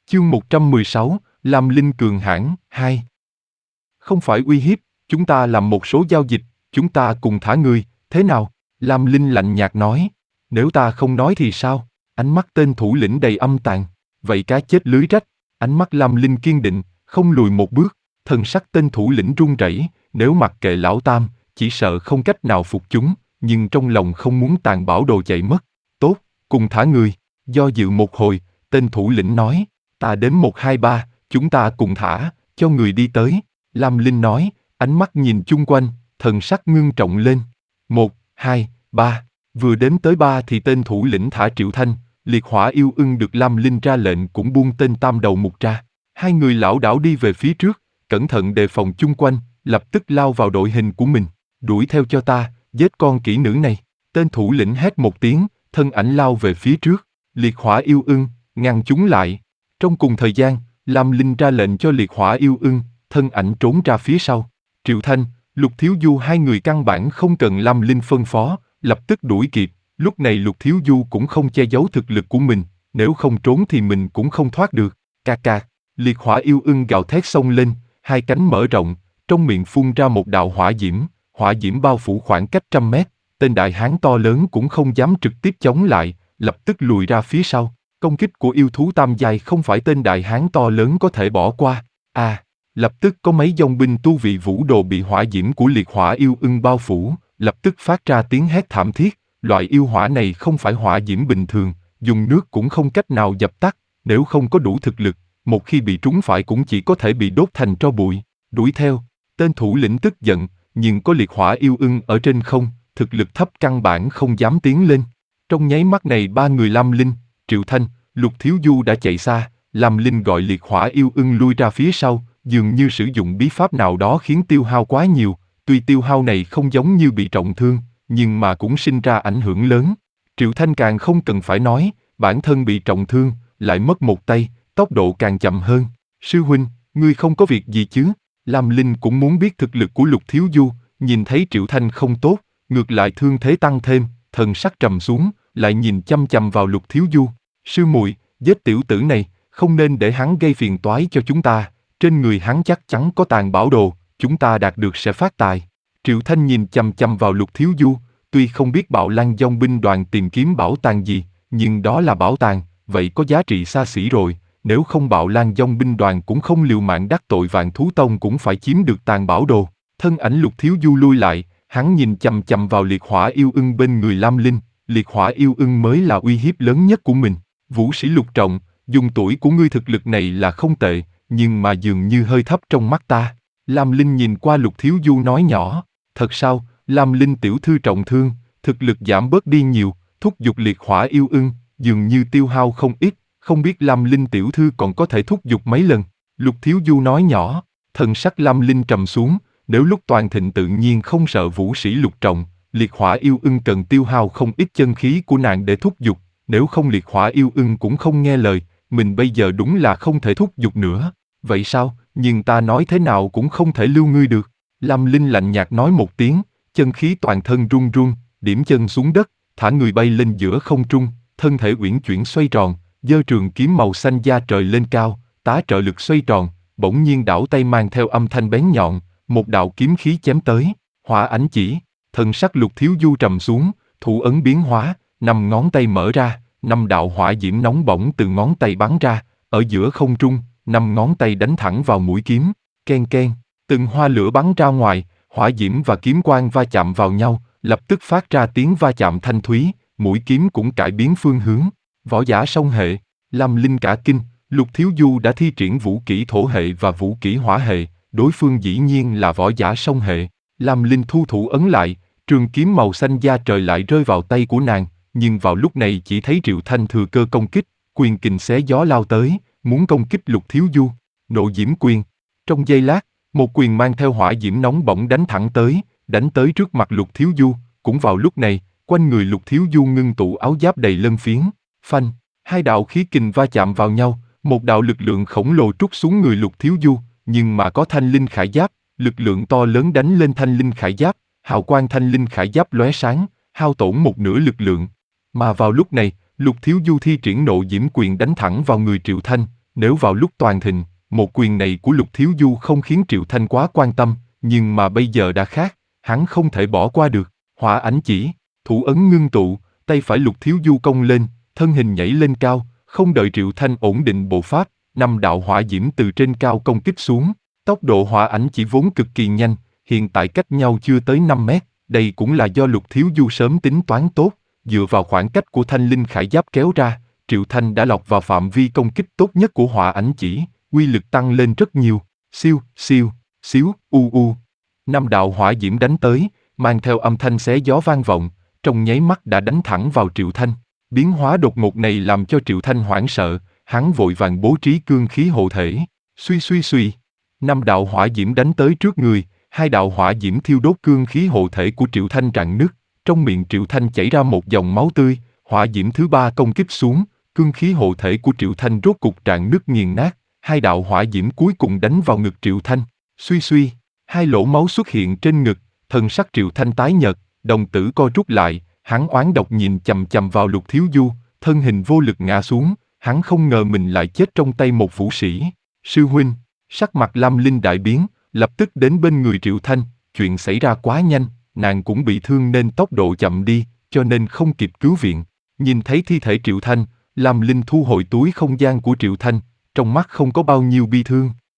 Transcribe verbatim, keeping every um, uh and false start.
Chương một trăm mười sáu, Lam Linh cường hãn, hai. Không phải uy hiếp, chúng ta làm một số giao dịch, chúng ta cùng thả người, thế nào? Lam Linh lạnh nhạt nói. Nếu ta không nói thì sao? Ánh mắt tên thủ lĩnh đầy âm tàn. Vậy cá chết lưới rách. Ánh mắt Lam Linh kiên định, không lùi một bước. Thần sắc tên thủ lĩnh run rẩy. Nếu mặc kệ lão tam, chỉ sợ không cách nào phục chúng, nhưng trong lòng không muốn tàn bảo đồ chạy mất. Tốt, cùng thả người. Do dự một hồi, tên thủ lĩnh nói. Ta đếm một hai ba, chúng ta cùng thả, cho người đi tới. Lam Linh nói, ánh mắt nhìn chung quanh, thần sắc ngưng trọng lên. Một, hai, ba. Vừa đếm tới ba thì tên thủ lĩnh thả Triệu Thanh, liệt hỏa yêu ưng được Lam Linh ra lệnh cũng buông tên tam đầu mục ra. Hai người lảo đảo đi về phía trước, cẩn thận đề phòng chung quanh, lập tức lao vào đội hình của mình. Đuổi theo cho ta, giết con kỹ nữ này. Tên thủ lĩnh hét một tiếng, thân ảnh lao về phía trước. Liệt hỏa yêu ưng, ngăn chúng lại. Trong cùng thời gian, Lam Linh ra lệnh cho liệt hỏa yêu ưng, thân ảnh trốn ra phía sau. Triệu Thanh, Lục Thiếu Du hai người căn bản không cần Lam Linh phân phó, lập tức đuổi kịp. Lúc này Lục Thiếu Du cũng không che giấu thực lực của mình, nếu không trốn thì mình cũng không thoát được. Ca ca, liệt hỏa yêu ưng gào thét xông lên, hai cánh mở rộng, trong miệng phun ra một đạo hỏa diễm, hỏa diễm bao phủ khoảng cách trăm mét. Tên đại hán to lớn cũng không dám trực tiếp chống lại, lập tức lùi ra phía sau. Công kích của yêu thú tam giai không phải tên đại hán to lớn có thể bỏ qua. À, lập tức có mấy dòng binh tu vị vũ đồ bị hỏa diễm của liệt hỏa yêu ưng bao phủ, lập tức phát ra tiếng hét thảm thiết. Loại yêu hỏa này không phải hỏa diễm bình thường, dùng nước cũng không cách nào dập tắt, nếu không có đủ thực lực, một khi bị trúng phải cũng chỉ có thể bị đốt thành tro bụi. Đuổi theo, tên thủ lĩnh tức giận, nhưng có liệt hỏa yêu ưng ở trên không, thực lực thấp căn bản không dám tiến lên. Trong nháy mắt này ba người Lam Linh, Triệu Thanh, Lục Thiếu Du đã chạy xa. Lam Linh gọi liệt hỏa yêu ưng lui ra phía sau, dường như sử dụng bí pháp nào đó khiến tiêu hao quá nhiều. Tuy tiêu hao này không giống như bị trọng thương, nhưng mà cũng sinh ra ảnh hưởng lớn. Triệu Thanh càng không cần phải nói, bản thân bị trọng thương, lại mất một tay, tốc độ càng chậm hơn. Sư huynh, ngươi không có việc gì chứ? Lam Linh cũng muốn biết thực lực của Lục Thiếu Du, nhìn thấy Triệu Thanh không tốt, ngược lại thương thế tăng thêm, thần sắc trầm xuống, lại nhìn chăm chăm vào Lục Thiếu Du. Sư muội, giết tiểu tử này, không nên để hắn gây phiền toái cho chúng ta, trên người hắn chắc chắn có tàn bảo đồ, chúng ta đạt được sẽ phát tài. Triệu Thanh nhìn chăm chăm vào Lục Thiếu Du, tuy không biết Bạo Lang Dòng binh đoàn tìm kiếm bảo tàng gì, nhưng đó là bảo tàng, vậy có giá trị xa xỉ rồi, nếu không Bạo Lang Dòng binh đoàn cũng không liều mạng đắc tội Vạn Thú Tông cũng phải chiếm được tàn bảo đồ. Thân ảnh Lục Thiếu Du lui lại, hắn nhìn chăm chăm vào liệt hỏa yêu ưng bên người Lam Linh, liệt hỏa yêu ưng mới là uy hiếp lớn nhất của mình. Vũ sĩ Lục Trọng, dùng tuổi của ngươi thực lực này là không tệ, nhưng mà dường như hơi thấp trong mắt ta. Lam Linh nhìn qua Lục Thiếu Du nói nhỏ, thật sao? Lam Linh tiểu thư trọng thương, thực lực giảm bớt đi nhiều, thúc giục liệt hỏa yêu ưng, dường như tiêu hao không ít, không biết Lam Linh tiểu thư còn có thể thúc giục mấy lần. Lục Thiếu Du nói nhỏ, thần sắc Lam Linh trầm xuống, nếu lúc toàn thịnh tự nhiên không sợ vũ sĩ Lục Trọng, liệt hỏa yêu ưng cần tiêu hao không ít chân khí của nàng để thúc giục, nếu không liệt hỏa yêu ưng cũng không nghe lời, mình bây giờ đúng là không thể thúc giục nữa. Vậy sao, nhưng ta nói thế nào cũng không thể lưu ngươi được. Lam Linh lạnh nhạt nói một tiếng, chân khí toàn thân run run, điểm chân xuống đất, thả người bay lên giữa không trung, thân thể uyển chuyển xoay tròn, giơ trường kiếm màu xanh da trời lên cao, tá trợ lực xoay tròn, bỗng nhiên đảo tay mang theo âm thanh bén nhọn, một đạo kiếm khí chém tới, hỏa ánh chỉ. Thần sắc Lục Thiếu Du trầm xuống, thủ ấn biến hóa, năm ngón tay mở ra, năm đạo hỏa diễm nóng bỏng từ ngón tay bắn ra, ở giữa không trung, năm ngón tay đánh thẳng vào mũi kiếm, ken ken, từng hoa lửa bắn ra ngoài, hỏa diễm và kiếm quang va chạm vào nhau, lập tức phát ra tiếng va chạm thanh thúy, mũi kiếm cũng cải biến phương hướng. Võ giả song hệ, Lam Linh cả kinh, Lục Thiếu Du đã thi triển vũ kỹ thổ hệ và vũ kỹ hỏa hệ, đối phương dĩ nhiên là võ giả song hệ. Lam Linh thu thủ ấn lại, trường kiếm màu xanh da trời lại rơi vào tay của nàng, nhưng vào lúc này chỉ thấy Triệu Thanh thừa cơ công kích, quyền kình xé gió lao tới, muốn công kích Lục Thiếu Du. Nộ diễm quyền. Trong giây lát, một quyền mang theo hỏa diễm nóng bỏng đánh thẳng tới, đánh tới trước mặt Lục Thiếu Du. Cũng vào lúc này, quanh người Lục Thiếu Du ngưng tụ áo giáp đầy lân phiến, phanh, hai đạo khí kình va chạm vào nhau, một đạo lực lượng khổng lồ trút xuống người Lục Thiếu Du, nhưng mà có thanh linh khải giáp, lực lượng to lớn đánh lên thanh linh khải giáp, hào quang thanh linh khải giáp lóe sáng, hao tổn một nửa lực lượng. Mà vào lúc này, Lục Thiếu Du thi triển nộ diễm quyền đánh thẳng vào người Triệu Thanh, Nếu vào lúc toàn thịnh, một quyền này của Lục Thiếu Du không khiến Triệu Thanh quá quan tâm, nhưng mà bây giờ đã khác, hắn không thể bỏ qua được. Hỏa ảnh chỉ, thủ ấn ngưng tụ, tay phải Lục Thiếu Du cong lên, thân hình nhảy lên cao, không đợi Triệu Thanh ổn định bộ pháp, năm đạo hỏa diễm từ trên cao công kích xuống. Tốc độ hỏa ảnh chỉ vốn cực kỳ nhanh, hiện tại cách nhau chưa tới năm mét, đây cũng là do Lục Thiếu Du sớm tính toán tốt, dựa vào khoảng cách của thanh linh khải giáp kéo ra, Triệu Thanh đã lọt vào phạm vi công kích tốt nhất của hỏa ảnh chỉ, uy lực tăng lên rất nhiều. Siêu, siêu, xíu, u u. Năm đạo hỏa diễm đánh tới, mang theo âm thanh xé gió vang vọng, trong nháy mắt đã đánh thẳng vào Triệu Thanh. Biến hóa đột ngột này làm cho Triệu Thanh hoảng sợ, hắn vội vàng bố trí cương khí hộ thể. Suy suy suy, năm đạo hỏa diễm đánh tới trước người, hai đạo hỏa diễm thiêu đốt cương khí hộ thể của Triệu Thanh rạn nứt, trong miệng Triệu Thanh chảy ra một dòng máu tươi, hỏa diễm thứ ba công kích xuống, cương khí hộ thể của Triệu Thanh rốt cục rạn nứt nghiền nát, hai đạo hỏa diễm cuối cùng đánh vào ngực Triệu Thanh. Suy suy, hai lỗ máu xuất hiện trên ngực, thần sắc Triệu Thanh tái nhợt, đồng tử co rút lại, hắn oán độc nhìn chằm chằm vào Lục Thiếu Du, thân hình vô lực ngã xuống, hắn không ngờ mình lại chết trong tay một vũ sĩ. Sư huynh, sắc mặt Lam Linh đại biến, lập tức đến bên người Triệu Thanh, chuyện xảy ra quá nhanh, nàng cũng bị thương nên tốc độ chậm đi, cho nên không kịp cứu viện. Nhìn thấy thi thể Triệu Thanh, Lam Linh thu hồi túi không gian của Triệu Thanh, trong mắt không có bao nhiêu bi thương.